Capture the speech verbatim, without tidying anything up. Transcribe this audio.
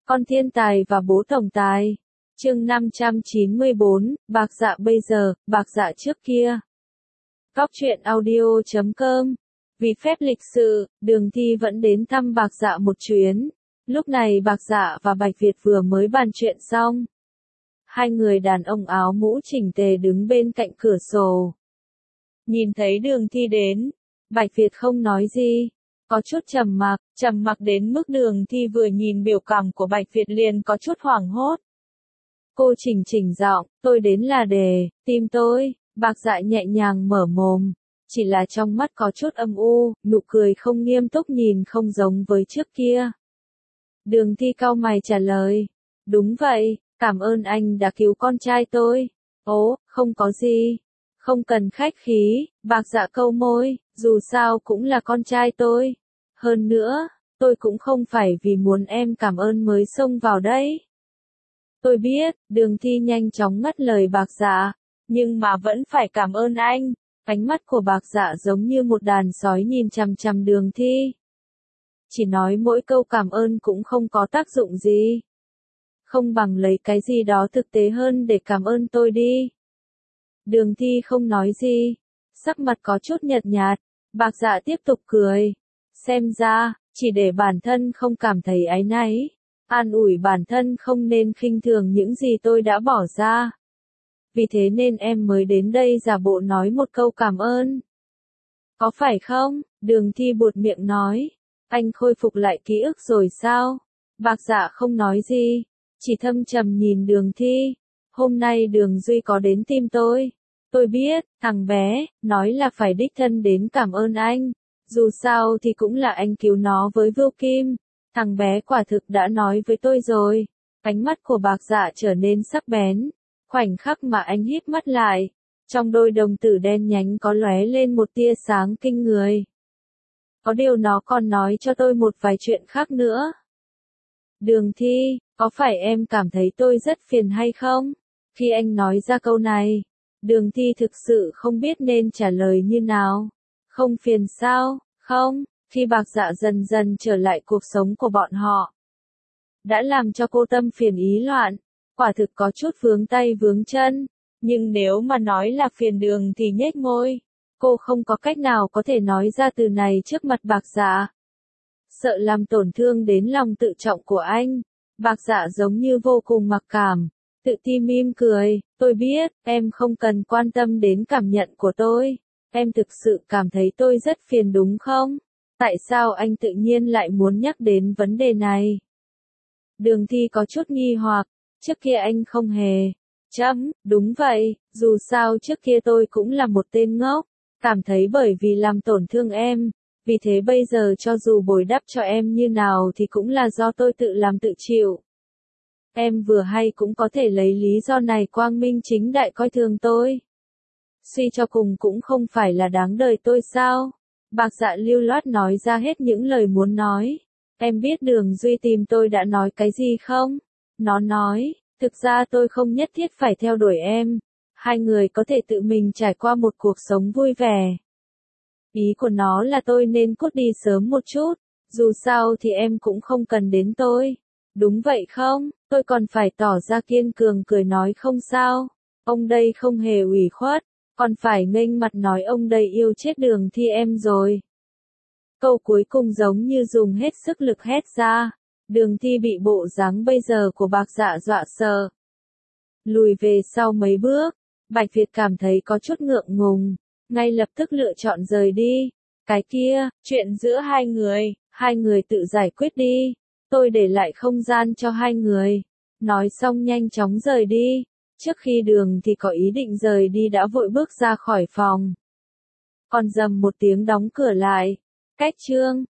Con thiên tài và bố tổng tài. Chương năm trăm chín mươi bốn, Bạc Dạ bây giờ, Bạc Dạ trước kia. Góc truyện audio chấm com. Vì phép lịch sự, Đường Thi vẫn đến thăm Bạc Dạ một chuyến. Lúc này Bạc Dạ và Bạch Việt vừa mới bàn chuyện xong. Hai người đàn ông áo mũ chỉnh tề đứng bên cạnh cửa sổ. Nhìn thấy Đường Thi đến, Bạch Việt không nói gì, có chút trầm mặc, trầm mặc đến mức Đường Thi vừa nhìn biểu cảm của Bạch Việt liền có chút hoảng hốt. Cô chỉnh chỉnh giọng, tôi đến là để tìm tôi. Bạc Dạ nhẹ nhàng mở mồm, chỉ là trong mắt có chút âm u, nụ cười không nghiêm túc nhìn không giống với trước kia. Đường Thi cau mày trả lời, đúng vậy, cảm ơn anh đã cứu con trai tôi. Ố, không có gì, không cần khách khí. Bạc Dạ câu môi, dù sao cũng là con trai tôi. Hơn nữa, tôi cũng không phải vì muốn em cảm ơn mới xông vào đây. Tôi biết, Đường Thi nhanh chóng ngắt lời Bạc Dạ, nhưng mà vẫn phải cảm ơn anh. Ánh mắt của Bạc Dạ giống như một đàn sói nhìn chằm chằm Đường Thi. Chỉ nói mỗi câu cảm ơn cũng không có tác dụng gì. Không bằng lấy cái gì đó thực tế hơn để cảm ơn tôi đi. Đường Thi không nói gì, sắc mặt có chút nhợt nhạt. Bạc Dạ tiếp tục cười. Xem ra, chỉ để bản thân không cảm thấy áy náy. An ủi bản thân không nên khinh thường những gì tôi đã bỏ ra. Vì thế nên em mới đến đây giả bộ nói một câu cảm ơn. Có phải không? Đường Thi buột miệng nói. Anh khôi phục lại ký ức rồi sao? Bạc Dạ không nói gì, chỉ thâm trầm nhìn Đường Thi. Hôm nay Đường Duy có đến tìm tôi. Tôi biết, thằng bé, nói là phải đích thân đến cảm ơn anh. Dù sao thì cũng là anh cứu nó với Vưu Kim. Thằng bé quả thực đã nói với tôi rồi. Ánh mắt của Bạc Dạ trở nên sắc bén. Khoảnh khắc mà anh híp mắt lại, trong đôi đồng tử đen nhánh có lóe lên một tia sáng kinh người. Có điều nó còn nói cho tôi một vài chuyện khác nữa. Đường Thi, có phải em cảm thấy tôi rất phiền hay không? Khi anh nói ra câu này, Đường Thi thực sự không biết nên trả lời như nào. Không phiền sao? Không, khi Bạc Dạ dần dần trở lại cuộc sống của bọn họ, đã làm cho cô tâm phiền ý loạn. Quả thực có chút vướng tay vướng chân, nhưng nếu mà nói là phiền Đường thì nhếch môi. Cô không có cách nào có thể nói ra từ này trước mặt Bạc Dạ. Sợ làm tổn thương đến lòng tự trọng của anh. Bạc Dạ giống như vô cùng mặc cảm, tự ti mỉm cười, tôi biết, em không cần quan tâm đến cảm nhận của tôi. Em thực sự cảm thấy tôi rất phiền đúng không? Tại sao anh tự nhiên lại muốn nhắc đến vấn đề này? Đường Thi có chút nghi hoặc. Trước kia anh không hề. Chấm, đúng vậy, dù sao trước kia tôi cũng là một tên ngốc, cảm thấy bởi vì làm tổn thương em, vì thế bây giờ cho dù bồi đắp cho em như nào thì cũng là do tôi tự làm tự chịu. Em vừa hay cũng có thể lấy lý do này quang minh chính đại coi thường tôi. Suy cho cùng cũng không phải là đáng đời tôi sao? Bạc Dạ lưu loát nói ra hết những lời muốn nói. Em biết Đường Duy tìm tôi đã nói cái gì không? Nó nói, thực ra tôi không nhất thiết phải theo đuổi em. Hai người có thể tự mình trải qua một cuộc sống vui vẻ. Ý của nó là tôi nên cút đi sớm một chút. Dù sao thì em cũng không cần đến tôi. Đúng vậy không? Tôi còn phải tỏ ra kiên cường cười nói không sao. Ông đây không hề ủy khuất. Còn phải nghênh mặt nói ông đây yêu chết Đường Thi em rồi. Câu cuối cùng giống như dùng hết sức lực hét ra. Đường Thi bị bộ dáng bây giờ của Bạc Dạ dọa sợ. Lùi về sau mấy bước, Bạch Việt cảm thấy có chút ngượng ngùng, ngay lập tức lựa chọn rời đi. Cái kia, chuyện giữa hai người, hai người tự giải quyết đi, tôi để lại không gian cho hai người. Nói xong nhanh chóng rời đi, trước khi Đường Thi có ý định rời đi đã vội bước ra khỏi phòng. Còn rầm một tiếng đóng cửa lại. Cách chương